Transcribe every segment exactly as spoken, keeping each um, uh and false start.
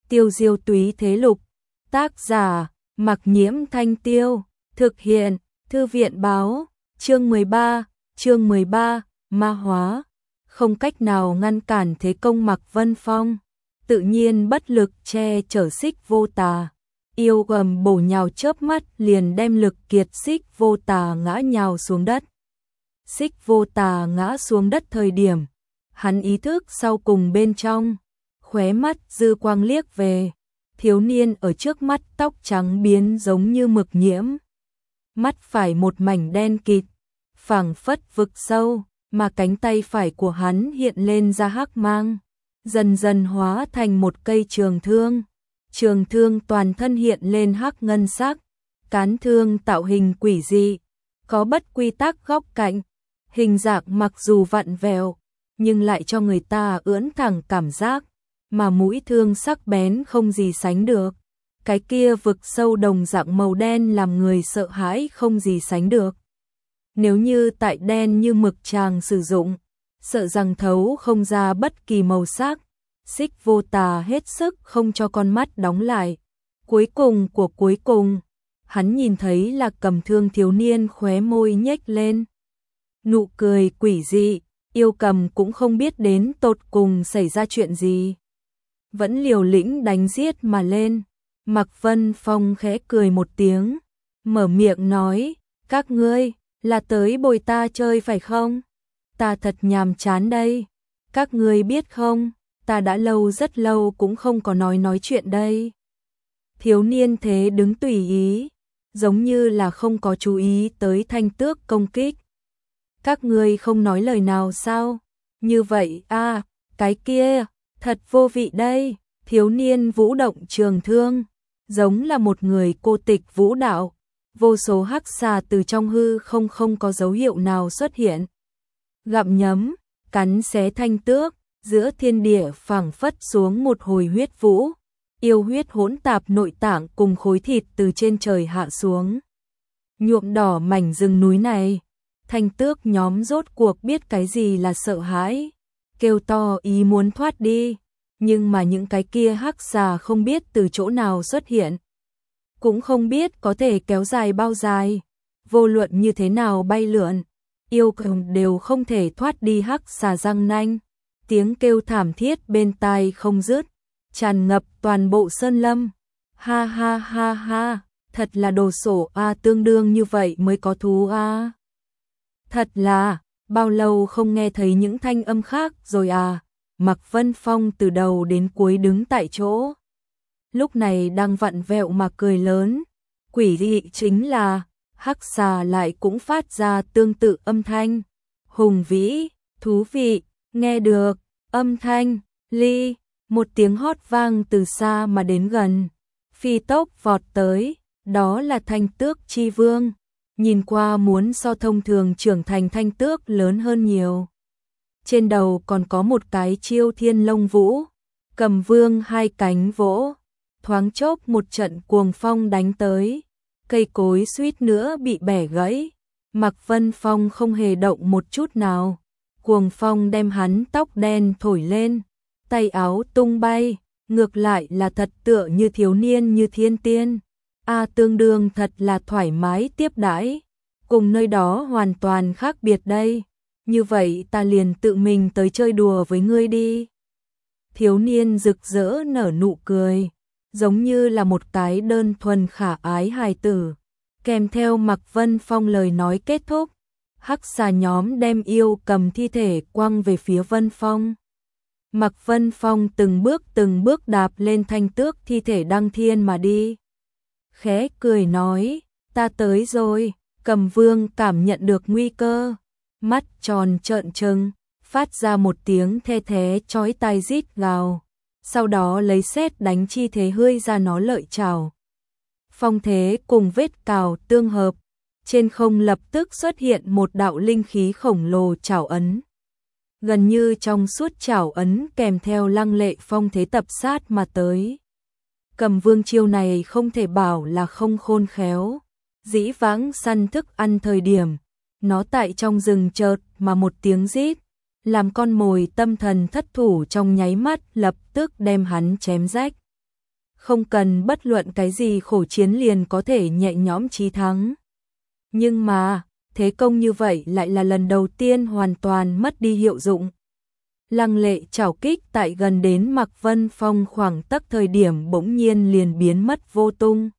Tiêu diêu túy thế lục. Tác giả, Mặc Nhiễm Thanh Tiêu. Thực hiện, Thư viện báo. Chương mười ba, chương mười ba, ma hóa. Không cách nào ngăn cản thế công Mạc Vân Phong. Tự nhiên bất lực che chở Xích Vô Tà. Yêu gầm bổ nhào chớp mắt liền đem lực kiệt Xích Vô Tà ngã nhào xuống đất. Xích Vô Tà ngã xuống đất thời điểm, hắn ý thức sau cùng bên trong, khóe mắt dư quang liếc về, thiếu niên ở trước mắt tóc trắng biến giống như mực nhiễm. Mắt phải một mảnh đen kịt, phảng phất vực sâu, mà cánh tay phải của hắn hiện lên ra hắc mang, dần dần hóa thành một cây trường thương. Trường thương toàn thân hiện lên hắc ngân sắc, cán thương tạo hình quỷ dị, có bất quy tắc góc cạnh, hình dạng mặc dù vặn vẹo, nhưng lại cho người ta ưỡn thẳng cảm giác, mà mũi thương sắc bén không gì sánh được. Cái kia vực sâu đồng dạng màu đen làm người sợ hãi không gì sánh được. Nếu như tại đen như mực chàng sử dụng, sợ rằng thấu không ra bất kỳ màu sắc. Xích Vô Tà hết sức không cho con mắt đóng lại. Cuối cùng của cuối cùng, hắn nhìn thấy là cầm thương thiếu niên khóe môi nhếch lên. Nụ cười quỷ dị, yêu cầm cũng không biết đến tột cùng xảy ra chuyện gì. Vẫn liều lĩnh đánh giết mà lên. Mạc Vân Phong khẽ cười một tiếng, mở miệng nói, các ngươi, là tới bồi ta chơi phải không? Ta thật nhàm chán đây. Các ngươi biết không, ta đã lâu rất lâu cũng không có nói nói chuyện đây. Thiếu niên thế đứng tùy ý, giống như là không có chú ý tới Thanh Tước công kích. Các ngươi không nói lời nào sao? Như vậy à, cái kia, thật vô vị đây. Thiếu niên vũ động trường thương, giống là một người cô tịch vũ đạo. Vô số hắc xà từ trong hư không không có dấu hiệu nào xuất hiện. Gặm nhấm, cắn xé Thanh Tước, giữa thiên địa phảng phất xuống một hồi huyết vũ. Yêu huyết hỗn tạp nội tạng cùng khối thịt từ trên trời hạ xuống, nhuộm đỏ mảnh rừng núi này. Thanh Tước nhóm rốt cuộc biết cái gì là sợ hãi, kêu to ý muốn thoát đi, nhưng mà những cái kia hắc xà không biết từ chỗ nào xuất hiện, cũng không biết có thể kéo dài bao dài, vô luận như thế nào bay lượn, yêu cầm đều không thể thoát đi hắc xà răng nanh. Tiếng kêu thảm thiết bên tai không dứt, tràn ngập toàn bộ sơn lâm. Ha ha ha ha, thật là đồ sổ a, à, tương đương như vậy mới có thú a. À. Thật là, bao lâu không nghe thấy những thanh âm khác rồi à. Mạc Vân Phong từ đầu đến cuối đứng tại chỗ, lúc này đang vặn vẹo mà cười lớn. Quỷ dị chính là, hắc xà lại cũng phát ra tương tự âm thanh. Hùng vĩ, thú vị, nghe được, âm thanh, ly, một tiếng hót vang từ xa mà đến gần. Phi tốc vọt tới, đó là Thanh Tước Chi Vương. Nhìn qua muốn so thông thường trưởng thành Thanh Tước lớn hơn nhiều. Trên đầu còn có một cái chiêu thiên lông vũ, cầm vương hai cánh vỗ, thoáng chốc một trận cuồng phong đánh tới, cây cối suýt nữa bị bẻ gãy. Mạc Vân Phong không hề động một chút nào, cuồng phong đem hắn tóc đen thổi lên, tay áo tung bay, ngược lại là thật tựa như thiếu niên như thiên tiên. A à, tương đương thật là thoải mái tiếp đãi, cùng nơi đó hoàn toàn khác biệt đây. Như vậy ta liền tự mình tới chơi đùa với ngươi đi. Thiếu niên rực rỡ nở nụ cười, giống như là một cái đơn thuần khả ái hài tử. Kèm theo Mạc Vân Phong lời nói kết thúc, hắc xà nhóm đem yêu cầm thi thể quăng về phía Vân Phong. Mạc Vân Phong từng bước từng bước đạp lên Thanh Tước thi thể đăng thiên mà đi. Khẽ cười nói, ta tới rồi. Cầm vương cảm nhận được nguy cơ, mắt tròn trợn trừng, phát ra một tiếng the thé chói tai rít gào, sau đó lấy sét đánh chi thế hươi ra nó lợi chảo. Phong thế cùng vết cào tương hợp, trên không lập tức xuất hiện một đạo linh khí khổng lồ chảo ấn. Gần như trong suốt chảo ấn kèm theo lăng lệ phong thế tập sát mà tới. Cầm vương chiêu này không thể bảo là không khôn khéo. Dĩ vãng săn thức ăn thời điểm, nó tại trong rừng chợt mà một tiếng rít, làm con mồi tâm thần thất thủ trong nháy mắt lập tức đem hắn chém rách. không cần bất luận cái gì khổ chiến liền có thể nhẹ nhõm chí thắng. Nhưng mà, thế công như vậy lại là lần đầu tiên hoàn toàn mất đi hiệu dụng. Lăng Lệ chảo kích tại gần đến Mạc Vân Phong khoảng tấc thời điểm bỗng nhiên liền biến mất vô tung.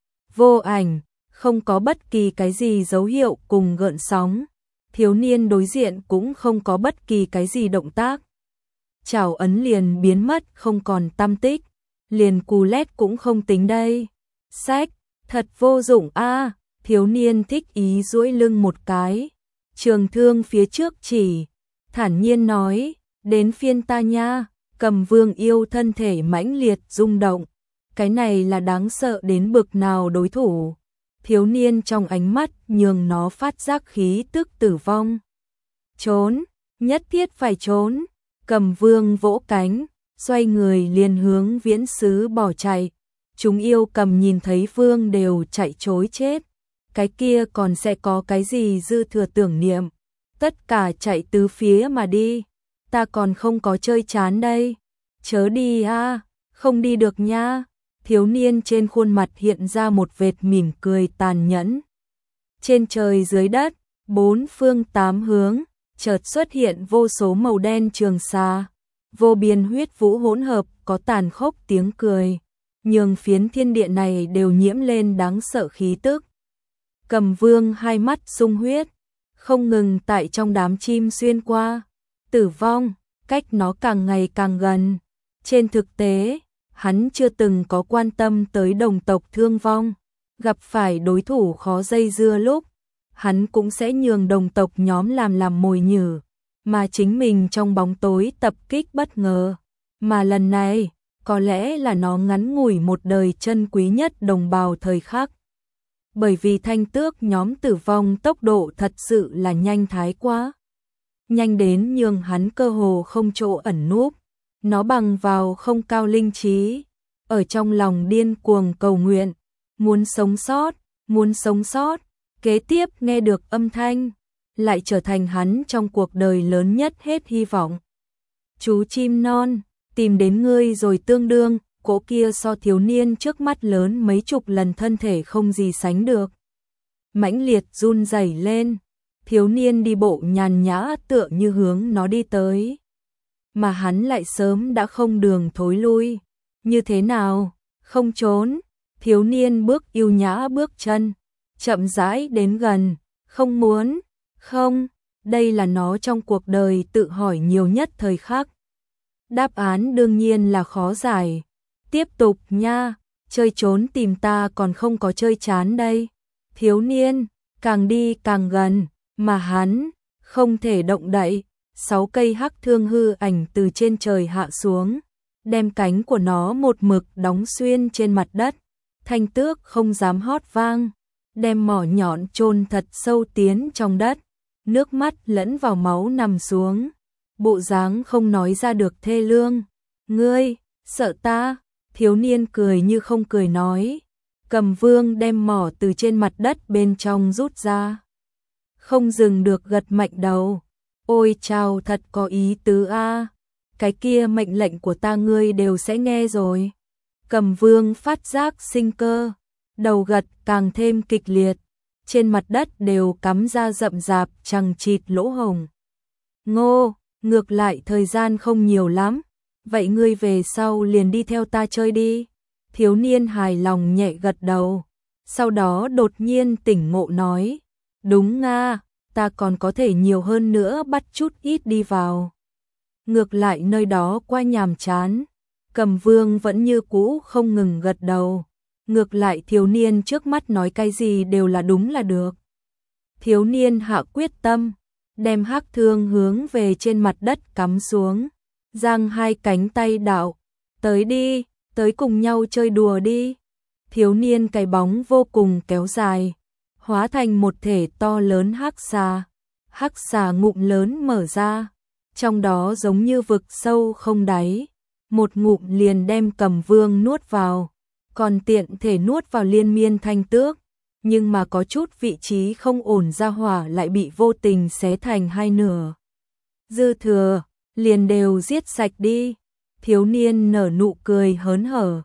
Vô ảnh, không có bất kỳ cái gì dấu hiệu cùng gợn sóng. Thiếu niên đối diện cũng không có bất kỳ cái gì động tác. Chảo ấn liền biến mất không còn tăm tích, liền cù lét cũng không tính đây. Sách, thật vô dụng a. Thiếu niên thích ý duỗi lưng một cái. Trường thương phía trước chỉ, thản nhiên nói, đến phiên ta nha. Cầm Vương yêu thân thể mãnh liệt rung động. Cái này là đáng sợ đến bực nào đối thủ. Thiếu niên trong ánh mắt nhường nó phát giác khí tức tử vong. Trốn, nhất thiết phải trốn. Cầm Vương vỗ cánh, xoay người liền hướng Viễn Sứ bỏ chạy. Chúng yêu cầm nhìn thấy Vương đều chạy trối chết. Cái kia còn sẽ có cái gì dư thừa tưởng niệm. Tất cả chạy tứ phía mà đi. Ta còn không có chơi chán đây. Chớ đi a, không đi được nha. Thiếu niên trên khuôn mặt hiện ra một vệt mỉm cười tàn nhẫn. Trên trời dưới đất, bốn phương tám hướng, chợt xuất hiện vô số màu đen trường xà. Vô biên huyết vũ hỗn hợp có tàn khốc tiếng cười. Nhường phiến thiên địa này đều nhiễm lên đáng sợ khí tức. Cầm Vương hai mắt sung huyết, không ngừng tại trong đám chim xuyên qua. Tử vong, cách nó càng ngày càng gần. Trên thực tế, hắn chưa từng có quan tâm tới đồng tộc thương vong. Gặp phải đối thủ khó dây dưa lúc, hắn cũng sẽ nhường đồng tộc nhóm làm làm mồi nhử, mà chính mình trong bóng tối tập kích bất ngờ. Mà lần này, có lẽ là nó ngắn ngủi một đời chân quý nhất đồng bào thời khắc. Bởi vì thanh tước nhóm tử vong tốc độ thật sự là nhanh thái quá. Nhanh đến nhường hắn cơ hồ không chỗ ẩn núp. Nó bằng vào không cao linh trí, ở trong lòng điên cuồng cầu nguyện, muốn sống sót, muốn sống sót, kế tiếp nghe được âm thanh, lại trở thành hắn trong cuộc đời lớn nhất hết hy vọng. Chú chim non, tìm đến ngươi rồi tương đương, cỗ kia so thiếu niên trước mắt lớn mấy chục lần thân thể không gì sánh được. Mãnh liệt run rẩy lên, thiếu niên đi bộ nhàn nhã tựa như hướng nó đi tới. Mà hắn lại sớm đã không đường thối lui. Như thế nào? Không trốn. Thiếu niên bước yêu nhã bước chân, chậm rãi đến gần. Không muốn. Không. Đây là nó trong cuộc đời tự hỏi nhiều nhất thời khắc. Đáp án đương nhiên là khó giải. Tiếp tục nha. Chơi trốn tìm ta còn không có chơi chán đây. Thiếu niên, càng đi càng gần. Mà hắn, không thể động đậy. Sáu cây hắc thương hư ảnh từ trên trời hạ xuống, đem cánh của nó một mực đóng xuyên trên mặt đất. Thanh tước không dám hót vang, đem mỏ nhọn chôn thật sâu tiến trong đất, nước mắt lẫn vào máu nằm xuống. Bộ dáng không nói ra được thê lương. Ngươi, sợ ta? Thiếu niên cười như không cười nói. Cầm Vương đem mỏ từ trên mặt đất bên trong rút ra. Không dừng được gật mạnh đầu. Ôi chào, thật có ý tứ a. Cái kia mệnh lệnh của ta ngươi đều sẽ nghe rồi. Cầm Vương phát giác sinh cơ, đầu gật càng thêm kịch liệt, trên mặt đất đều cắm ra rậm rạp chằng chịt lỗ hổng. Ngô, ngược lại thời gian không nhiều lắm, vậy ngươi về sau liền đi theo ta chơi đi. Thiếu niên hài lòng nhẹ gật đầu, sau đó đột nhiên tỉnh ngộ nói, đúng nga, ta còn có thể nhiều hơn nữa bắt chút ít đi vào. Ngược lại nơi đó qua nhàm chán, Cầm Vương vẫn như cũ không ngừng gật đầu. Ngược lại thiếu niên trước mắt nói cái gì đều là đúng là được. Thiếu niên hạ quyết tâm, đem hắc thương hướng về trên mặt đất cắm xuống, giang hai cánh tay đạo, tới đi, tới cùng nhau chơi đùa đi. Thiếu niên cái bóng vô cùng kéo dài, hóa thành một thể to lớn hắc xà. Hắc xà ngụm lớn mở ra, trong đó giống như vực sâu không đáy, một ngụm liền đem Cầm Vương nuốt vào, còn tiện thể nuốt vào liên miên thanh tước, nhưng mà có chút vị trí không ổn ra hỏa lại bị vô tình xé thành hai nửa. Dư thừa, liền đều giết sạch đi. Thiếu niên nở nụ cười hớn hở,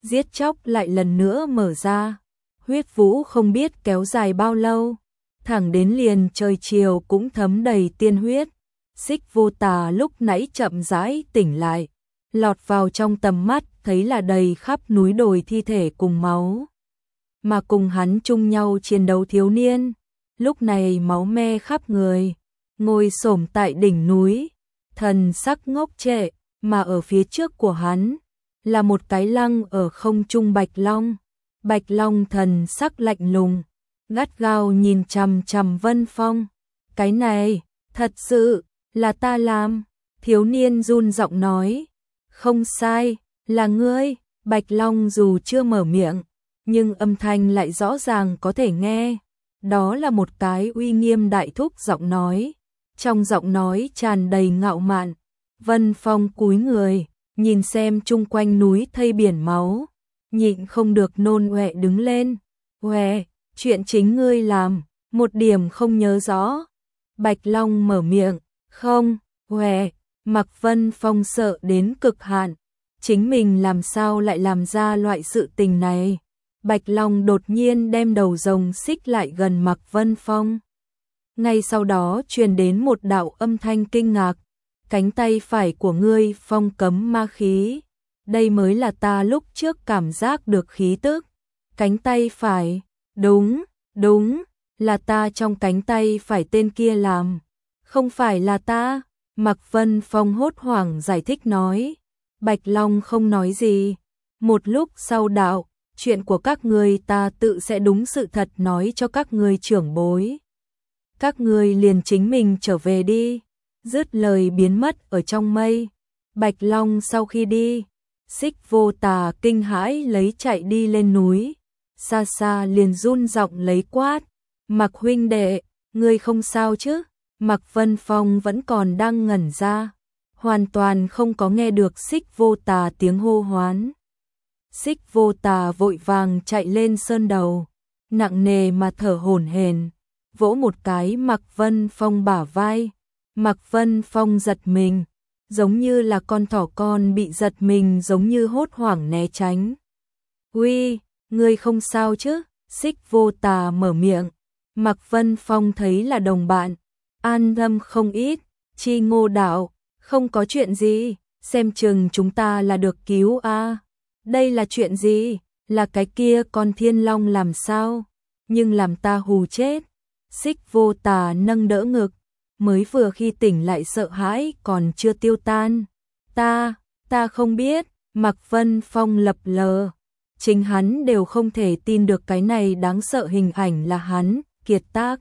giết chóc lại lần nữa mở ra. Huyết vũ không biết kéo dài bao lâu, thẳng đến liền trời chiều cũng thấm đầy tiên huyết. Xích Vô Tà lúc nãy chậm rãi tỉnh lại, lọt vào trong tầm mắt thấy là đầy khắp núi đồi thi thể cùng máu. Mà cùng hắn chung nhau chiến đấu thiếu niên, lúc này máu me khắp người, ngồi xổm tại đỉnh núi, thần sắc ngốc trệ, mà ở phía trước của hắn là một cái lăng ở không trung Bạch Long. Bạch Long thần sắc lạnh lùng, gắt gao nhìn chằm chằm Vân Phong. Cái này, thật sự là ta làm. Thiếu niên run giọng nói. Không sai, là ngươi. Bạch Long dù chưa mở miệng, nhưng âm thanh lại rõ ràng có thể nghe. Đó là một cái uy nghiêm đại thúc giọng nói. Trong giọng nói tràn đầy ngạo mạn. Vân Phong cúi người, nhìn xem chung quanh núi thây biển máu, nhịn không được nôn ọe đứng lên. Ọe, chuyện chính ngươi làm, một điểm không nhớ rõ. Bạch Long mở miệng, không, ọe. Mạc Vân Phong sợ đến cực hạn, chính mình làm sao lại làm ra loại sự tình này. Bạch Long đột nhiên đem đầu rồng xích lại gần Mạc Vân Phong. Ngay sau đó truyền đến một đạo âm thanh kinh ngạc. Cánh tay phải của ngươi phong cấm ma khí. Đây mới là ta lúc trước cảm giác được khí tức. Cánh tay phải, đúng, đúng, là ta trong cánh tay phải tên kia làm. Không phải là ta, Mạc Vân Phong hốt hoảng giải thích nói. Bạch Long không nói gì. Một lúc sau đạo, chuyện của các ngươi ta tự sẽ đúng sự thật nói cho các ngươi trưởng bối. Các ngươi liền chính mình trở về đi. Dứt lời biến mất ở trong mây. Bạch Long sau khi đi, Xích Vô Tà kinh hãi lấy chạy đi lên núi. Xa xa liền run giọng lấy quát. Mạc huynh đệ, ngươi không sao chứ? Mạc Vân Phong vẫn còn đang ngẩn ra, hoàn toàn không có nghe được Xích Vô Tà tiếng hô hoán. Xích Vô Tà vội vàng chạy lên sơn đầu, nặng nề mà thở hổn hển, vỗ một cái Mạc Vân Phong bả vai. Mạc Vân Phong giật mình, giống như là con thỏ con bị giật mình giống như hốt hoảng né tránh. Uy, ngươi không sao chứ? Xích Vô Tà mở miệng. Mạc Vân Phong thấy là đồng bạn, an tâm không ít. Chi Ngô đạo, không có chuyện gì, xem chừng chúng ta là được cứu a. À. Đây là chuyện gì? Là cái kia con Thiên Long làm sao? Nhưng làm ta hù chết. Xích Vô Tà nâng đỡ ngực, mới vừa khi tỉnh lại sợ hãi còn chưa tiêu tan. Ta, ta không biết. Mạc Vân Phong lập lờ. Chính hắn đều không thể tin được cái này đáng sợ hình ảnh là hắn, kiệt tác.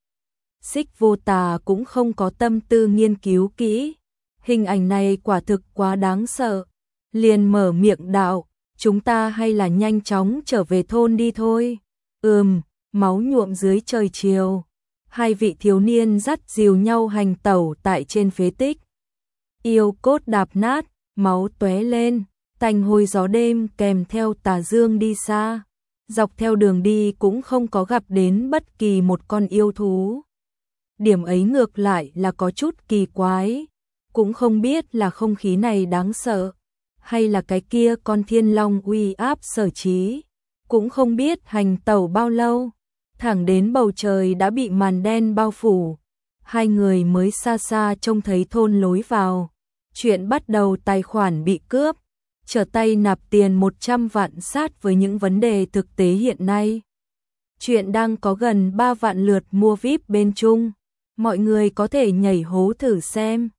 Xích Vô Tà cũng không có tâm tư nghiên cứu kỹ. Hình ảnh này quả thực quá đáng sợ. Liền mở miệng đạo, chúng ta hay là nhanh chóng trở về thôn đi thôi. Ừm, máu nhuộm dưới trời chiều. Hai vị thiếu niên dắt dìu nhau hành tẩu tại trên phế tích. Yêu cốt đạp nát, máu tóe lên, tanh hôi gió đêm kèm theo tà dương đi xa. Dọc theo đường đi cũng không có gặp đến bất kỳ một con yêu thú. Điểm ấy ngược lại là có chút kỳ quái. Cũng không biết là không khí này đáng sợ, hay là cái kia con Thiên Long uy áp sở trí. Cũng không biết hành tẩu bao lâu, thẳng đến bầu trời đã bị màn đen bao phủ. Hai người mới xa xa trông thấy thôn lối vào. Chuyện bắt đầu tài khoản bị cướp, trở tay nạp tiền một trăm vạn sát với những vấn đề thực tế hiện nay. Chuyện đang có gần ba vạn lượt mua víp bên Trung. Mọi người có thể nhảy hố thử xem.